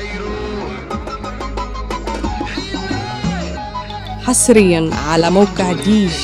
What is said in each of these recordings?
حصريا على موقع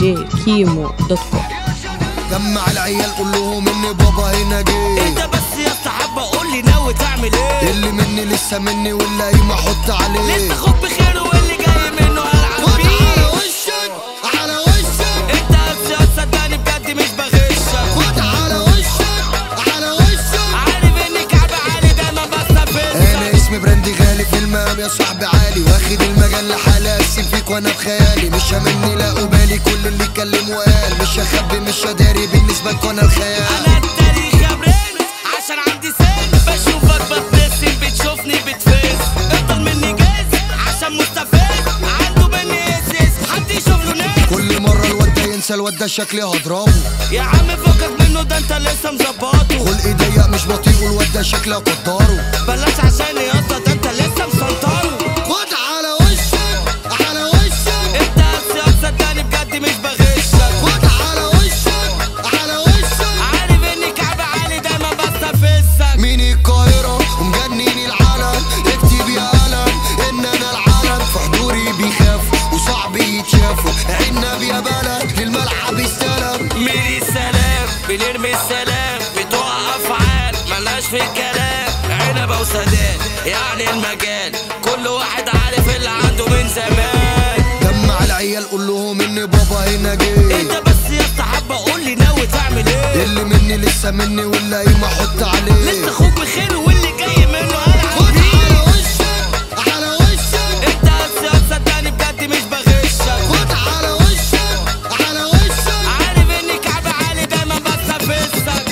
djkimo.com. جمع العيال قول لهم ان بابا هنا جه. انت بس يا اسطى حابه قول لي ناوي تعمل ايه؟ اللي مني لسه مني واللي قايم احط عليه. لسه اخوك بخير واللي جاي منه هلعب بيه. على وشك على وشك انت يا صدقني بجد مش بغشك. خد على وشك على وشك. عارف اني كعب عالي دايما بستفزك. انا اسمي براندي غالي في المقام يا صاحبي عالي، واخد المجال لحالي اسيب فيك وانا بخيالي. مش همني لا قبالي كل اللي اتكلم وقال، مش هخبي مش هداري بالنسبه لك وانا الخيال. انا التاريخ يا برنس عشان عندي سن، بشوفك ببتسم بتشوفني بتفز. افضل مني جاز عشان مستفز، عنده مني اسس حد يشوف له ناس. كل مره الواد ده ينسى الواد ده شكلي هضربه. يا عم فكك منه ده انت لسه مظبطه. خلقي ضيق مش بطيء والواد ده شكلي هقدره. بلاش عشان يا اسطى ده انت لسه مسنطره. خد على وشك على وشك. انت يا صدقني بجد مش بغشك. خد على وشك على وشك. عارف اني كعب عالي دايما بستفزك. مين القاهرة ومجنني العالم، اكتب يا قلم ان انا العالم. في حضوري بيخافوا وصعب يتشافوا، عنب يا بلد للملعب استلم. ميري السلام بنرمي السلام، بتوع افعال ملناش في الكلام. عنبة وسداد يعني المجال، كل واحد عارف اللي عنده من زمان. جمع العيال قول لهم ان بابا هنا جه. انت بس يا اسطى حابه قول لي ناوي تعمل ايه؟ اللي مني لسه مني واللي قايم احط عليه. لسه اخوك بخير واللي جاي منه هلعب بيه. على وشك على وشك. انت يا صدقني بجد مش بغشك. خد على وشك على وشك. عارف اني كعب عالي دايما بستفزك.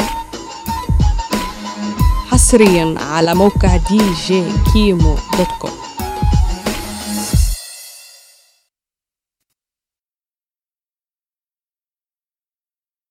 حصريا على موقع djkimo.com.